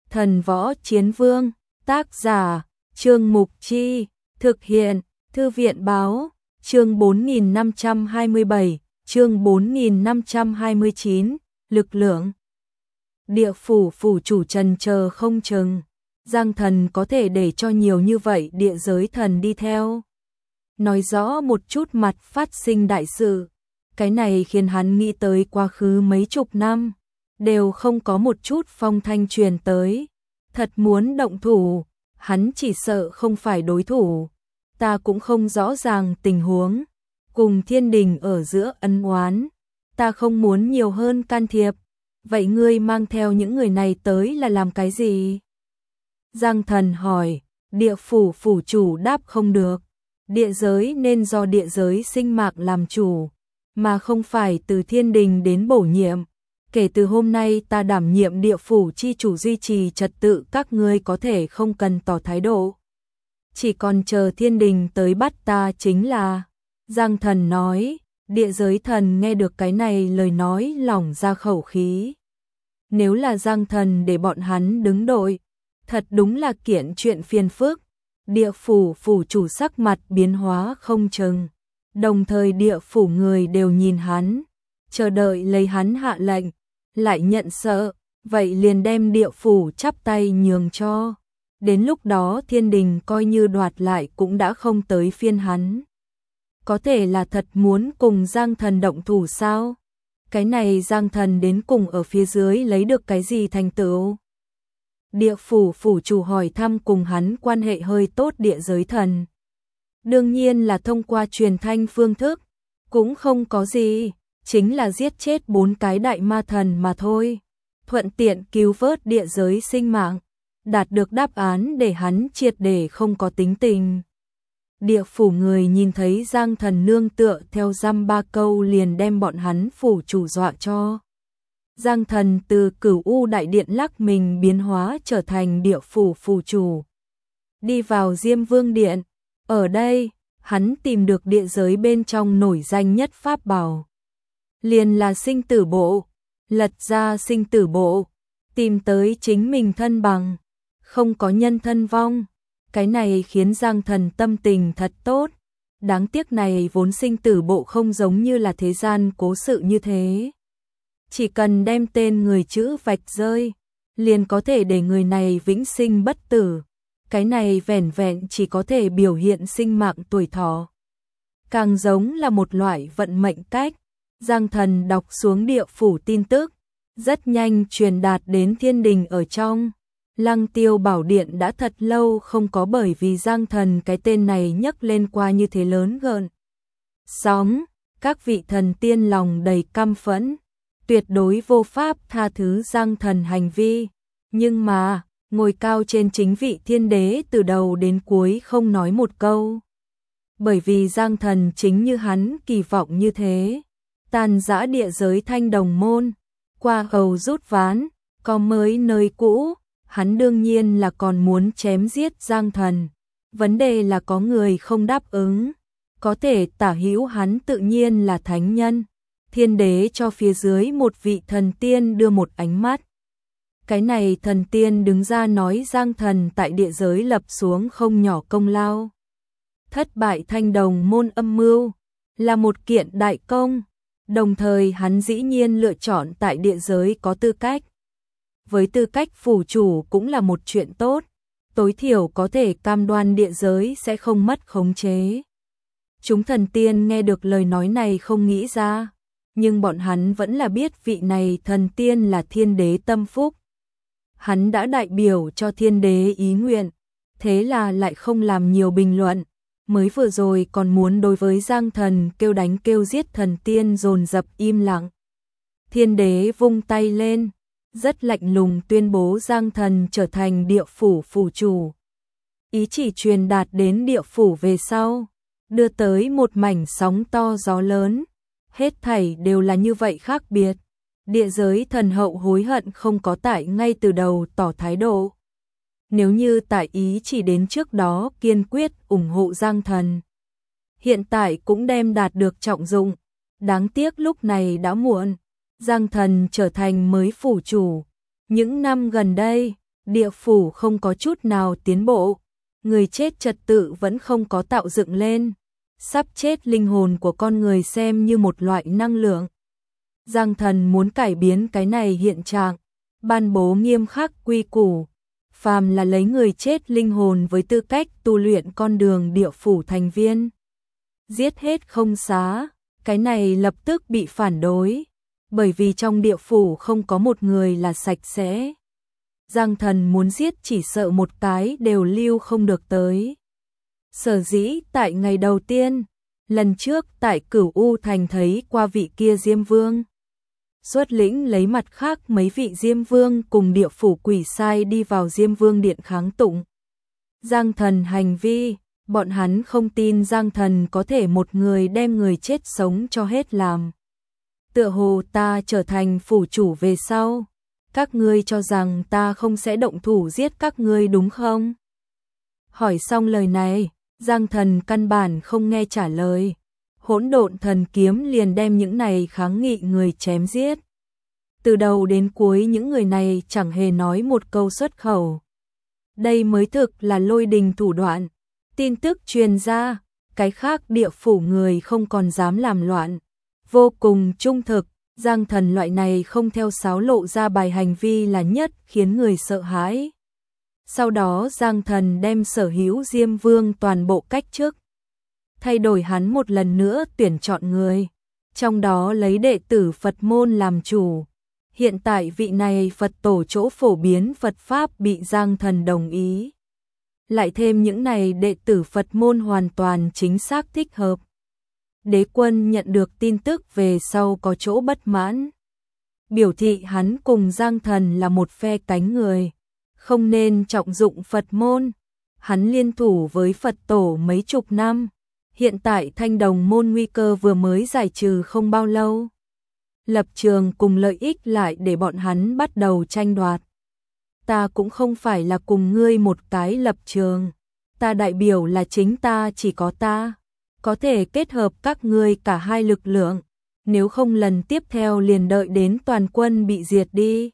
Thần Võ Chiến Vương, tác giả, Trương Mục Chi, thực hiện, Thư viện Báo, chương 4527, chương 4529, lực lượng. Địa phủ phủ chủ trần chờ không chừng, Giang Thần có thể để cho nhiều như vậy địa giới thần đi theo. Nói rõ một chút mặt phát sinh đại sự, cái này khiến hắn nghĩ tới quá khứ mấy chục năm, đều không có một chút phong thanh truyền tới. Thật muốn động thủ, hắn chỉ sợ không phải đối thủ. Ta cũng không rõ ràng tình huống, cùng thiên đình ở giữa ân oán, ta không muốn nhiều hơn can thiệp. Vậy ngươi mang theo những người này tới là làm cái gì? Giang Thần hỏi. Địa phủ phủ chủ đáp không được. Địa giới nên do địa giới sinh mạc làm chủ, mà không phải từ thiên đình đến bổ nhiệm. Kể từ hôm nay ta đảm nhiệm địa phủ chi chủ, duy trì trật tự, các ngươi có thể không cần tỏ thái độ. Chỉ còn chờ thiên đình tới bắt ta chính là. Giang Thần nói. Địa giới thần nghe được cái này lời nói lỏng ra khẩu khí. Nếu là Giang Thần để bọn hắn đứng đội, thật đúng là kiện chuyện phiền phức. Địa phủ phủ chủ sắc mặt biến hóa không chừng, đồng thời địa phủ người đều nhìn hắn, chờ đợi lấy hắn hạ lệnh, lại nhận sợ, vậy liền đem địa phủ chắp tay nhường cho. Đến lúc đó thiên đình coi như đoạt lại cũng đã không tới phiên hắn. Có thể là thật muốn cùng Giang Thần động thủ sao? Cái này Giang Thần đến cùng ở phía dưới lấy được cái gì thành tựu? Địa phủ phủ chủ hỏi thăm cùng hắn quan hệ hơi tốt địa giới thần. Đương nhiên là thông qua truyền thanh phương thức, cũng không có gì, chính là giết chết 4 cái đại ma thần mà thôi. Thuận tiện cứu vớt địa giới sinh mạng, đạt được đáp án để hắn triệt để không có tính tình. Địa phủ người nhìn thấy Giang Thần nương tựa theo dăm ba câu liền đem bọn hắn phủ chủ dọa cho. Giang Thần từ Cửu U đại điện lắc mình biến hóa trở thành địa phủ phủ chủ. Đi vào Diêm Vương điện, ở đây, hắn tìm được địa giới bên trong nổi danh nhất pháp bảo. Liền là sinh tử bộ, lật ra sinh tử bộ, tìm tới chính mình thân bằng, không có nhân thân vong. Cái này khiến Giang Thần tâm tình thật tốt. Đáng tiếc này vốn sinh tử bộ không giống như là thế gian cố sự như thế. Chỉ cần đem tên người chữ vạch rơi, liền có thể để người này vĩnh sinh bất tử. Cái này vẻn vẹn chỉ có thể biểu hiện sinh mạng tuổi thọ. Càng giống là một loại vận mệnh cách. Giang Thần đọc xuống địa phủ tin tức, rất nhanh truyền đạt đến thiên đình ở trong. Lăng Tiêu Bảo Điện đã thật lâu không có bởi vì Giang Thần cái tên này nhấc lên qua như thế lớn gợn sóng, các vị thần tiên lòng đầy căm phẫn, tuyệt đối vô pháp tha thứ Giang Thần hành vi. Nhưng mà, ngồi cao trên chính vị thiên đế từ đầu đến cuối không nói một câu. Bởi vì Giang Thần chính như hắn kỳ vọng như thế, tàn dã địa giới Thanh Đồng Môn, qua hầu rút ván, có mới nơi cũ. Hắn đương nhiên là còn muốn chém giết Giang Thần. Vấn đề là có người không đáp ứng. Có thể tả hữu hắn tự nhiên là thánh nhân. Thiên đế cho phía dưới một vị thần tiên đưa một ánh mắt. Cái này thần tiên đứng ra nói Giang Thần tại địa giới lập xuống không nhỏ công lao. Thất bại Thanh Đồng Môn âm mưu là một kiện đại công. Đồng thời hắn dĩ nhiên lựa chọn tại địa giới có tư cách. Với tư cách phủ chủ cũng là một chuyện tốt, tối thiểu có thể cam đoan địa giới sẽ không mất khống chế. Chúng thần tiên nghe được lời nói này không nghĩ ra, nhưng bọn hắn vẫn là biết vị này thần tiên là thiên đế tâm phúc. Hắn đã đại biểu cho thiên đế ý nguyện, thế là lại không làm nhiều bình luận, mới vừa rồi còn muốn đối với Giang Thần kêu đánh kêu giết thần tiên dồn dập im lặng. Thiên đế vung tay lên, rất lạnh lùng tuyên bố Giang Thần trở thành địa phủ phủ chủ. Ý chỉ truyền đạt đến địa phủ về sau, đưa tới một mảnh sóng to gió lớn. Hết thảy đều là như vậy khác biệt. Địa giới thần hậu hối hận không có tại ngay từ đầu tỏ thái độ. Nếu như tại ý chỉ đến trước đó kiên quyết ủng hộ Giang Thần, hiện tại cũng đem đạt được trọng dụng. Đáng tiếc lúc này đã muộn. Giang Thần trở thành mới phủ chủ. Những năm gần đây, địa phủ không có chút nào tiến bộ, người chết trật tự vẫn không có tạo dựng lên, sắp chết linh hồn của con người xem như một loại năng lượng. Giang Thần muốn cải biến cái này hiện trạng, ban bố nghiêm khắc quy củ, phàm là lấy người chết linh hồn với tư cách tu luyện con đường địa phủ thành viên, giết hết không xá. Cái này lập tức bị phản đối, bởi vì trong địa phủ không có một người là sạch sẽ. Giang Thần muốn giết chỉ sợ một cái đều lưu không được tới. Sở dĩ tại ngày đầu tiên, lần trước tại Cửu U Thành thấy qua vị kia Diêm Vương, xuất lĩnh lấy mặt khác mấy vị Diêm Vương cùng địa phủ quỷ sai đi vào Diêm Vương điện kháng tụng Giang Thần hành vi. Bọn hắn không tin Giang Thần có thể một người đem người chết sống cho hết làm. Tựa hồ ta trở thành phủ chủ về sau, các ngươi cho rằng ta không sẽ động thủ giết các ngươi đúng không? Hỏi xong lời này, Giang Thần căn bản không nghe trả lời. Hỗn độn thần kiếm liền đem những này kháng nghị người chém giết. Từ đầu đến cuối những người này chẳng hề nói một câu xuất khẩu. Đây mới thực là lôi đình thủ đoạn. Tin tức truyền ra, cái khác địa phủ người không còn dám làm loạn. Vô cùng trung thực, Giang Thần loại này không theo sáo lộ ra bài hành vi là nhất khiến người sợ hãi. Sau đó Giang Thần đem sở hữu Diêm Vương toàn bộ cách chức, thay đổi hắn một lần nữa tuyển chọn người, trong đó lấy đệ tử Phật môn làm chủ. Hiện tại vị này Phật tổ chỗ phổ biến Phật Pháp bị Giang Thần đồng ý. Lại thêm những này đệ tử Phật môn hoàn toàn chính xác thích hợp. Đế Quân nhận được tin tức về sau có chỗ bất mãn, biểu thị hắn cùng Giang Thần là một phe cánh người, không nên trọng dụng Phật môn. Hắn liên thủ với Phật tổ mấy chục năm, hiện tại Thanh Đồng môn nguy cơ vừa mới giải trừ không bao lâu. Lập trường cùng lợi ích lại để bọn hắn bắt đầu tranh đoạt. Ta cũng không phải là cùng ngươi một cái lập trường, ta đại biểu là chính ta, chỉ có ta có thể kết hợp các ngươi cả hai lực lượng, nếu không lần tiếp theo liền đợi đến toàn quân bị diệt đi.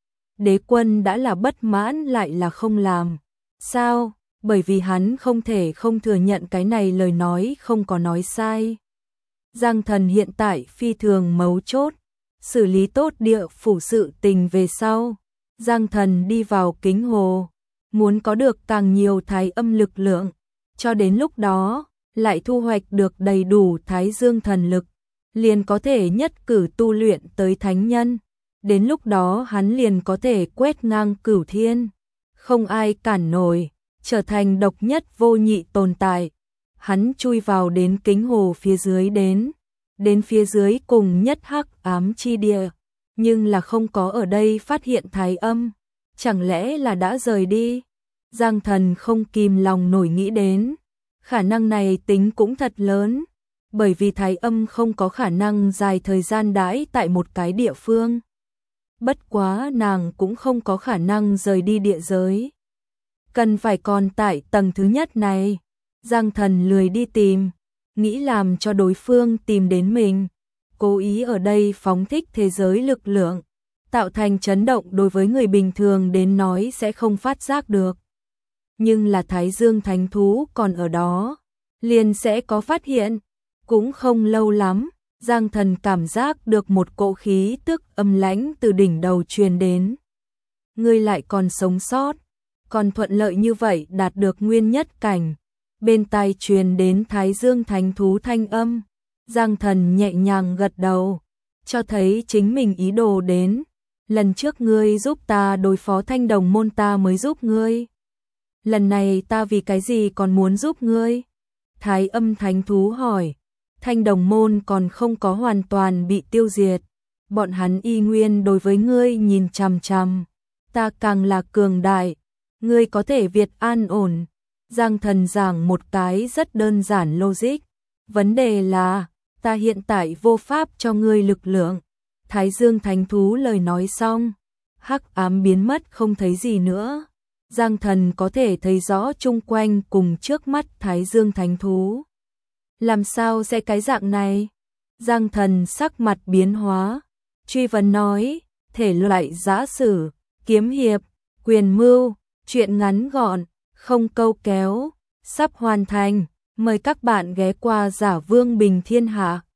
Đế Quân đã là bất mãn lại là không làm. Sao? Bởi vì hắn không thể không thừa nhận cái này lời nói không có nói sai. Giang Thần hiện tại phi thường mấu chốt, xử lý tốt địa phủ sự tình về sau. Giang Thần đi vào Kính Hồ, muốn có được càng nhiều thái âm lực lượng, cho đến lúc đó lại thu hoạch được đầy đủ thái dương thần lực, liền có thể nhất cử tu luyện tới thánh nhân. Đến lúc đó hắn liền có thể quét ngang cửu thiên, không ai cản nổi, trở thành độc nhất vô nhị tồn tại. Hắn chui vào đến Kính Hồ phía dưới đến phía dưới cùng nhất hắc ám chi địa, nhưng là không có ở đây phát hiện thái âm, chẳng lẽ là đã rời đi? Giang Thần không kìm lòng nổi nghĩ đến, khả năng này tính cũng thật lớn, bởi vì thái âm không có khả năng dài thời gian đãi tại một cái địa phương. Bất quá nàng cũng không có khả năng rời đi địa giới, cần phải còn tại tầng thứ nhất này. Giang Thần lười đi tìm, nghĩ làm cho đối phương tìm đến mình, cố ý ở đây phóng thích thế giới lực lượng, tạo thành chấn động đối với người bình thường đến nói sẽ không phát giác được. Nhưng là Thái Dương Thánh Thú còn ở đó, liền sẽ có phát hiện. Cũng không lâu lắm, Giang Thần cảm giác được một cỗ khí tức âm lãnh từ đỉnh đầu truyền đến. Ngươi lại còn sống sót, còn thuận lợi như vậy đạt được nguyên nhất cảnh. Bên tai truyền đến Thái Dương Thánh Thú thanh âm. Giang Thần nhẹ nhàng gật đầu, cho thấy chính mình ý đồ đến. Lần trước ngươi giúp ta đối phó Thanh Đồng môn ta mới giúp ngươi. Lần này ta vì cái gì còn muốn giúp ngươi? Thái Âm Thánh Thú hỏi. Thanh Đồng môn còn không có hoàn toàn bị tiêu diệt, bọn hắn y nguyên đối với ngươi nhìn chằm chằm. Ta càng là cường đại, ngươi có thể việt an ổn. Giang Thần giảng một cái rất đơn giản logic. Vấn đề là, ta hiện tại vô pháp cho ngươi lực lượng. Thái Dương Thánh Thú lời nói xong, hắc ám biến mất không thấy gì nữa. Giang Thần có thể thấy rõ chung quanh cùng trước mắt Thái Dương Thánh Thú. Làm sao sẽ cái dạng này? Giang Thần sắc mặt biến hóa, truy vấn nói, thể loại giã sử, kiếm hiệp, Quyền mưu, chuyện ngắn gọn, không câu kéo, sắp hoàn thành. Mời các bạn ghé qua Giả Vương Bình Thiên Hạ.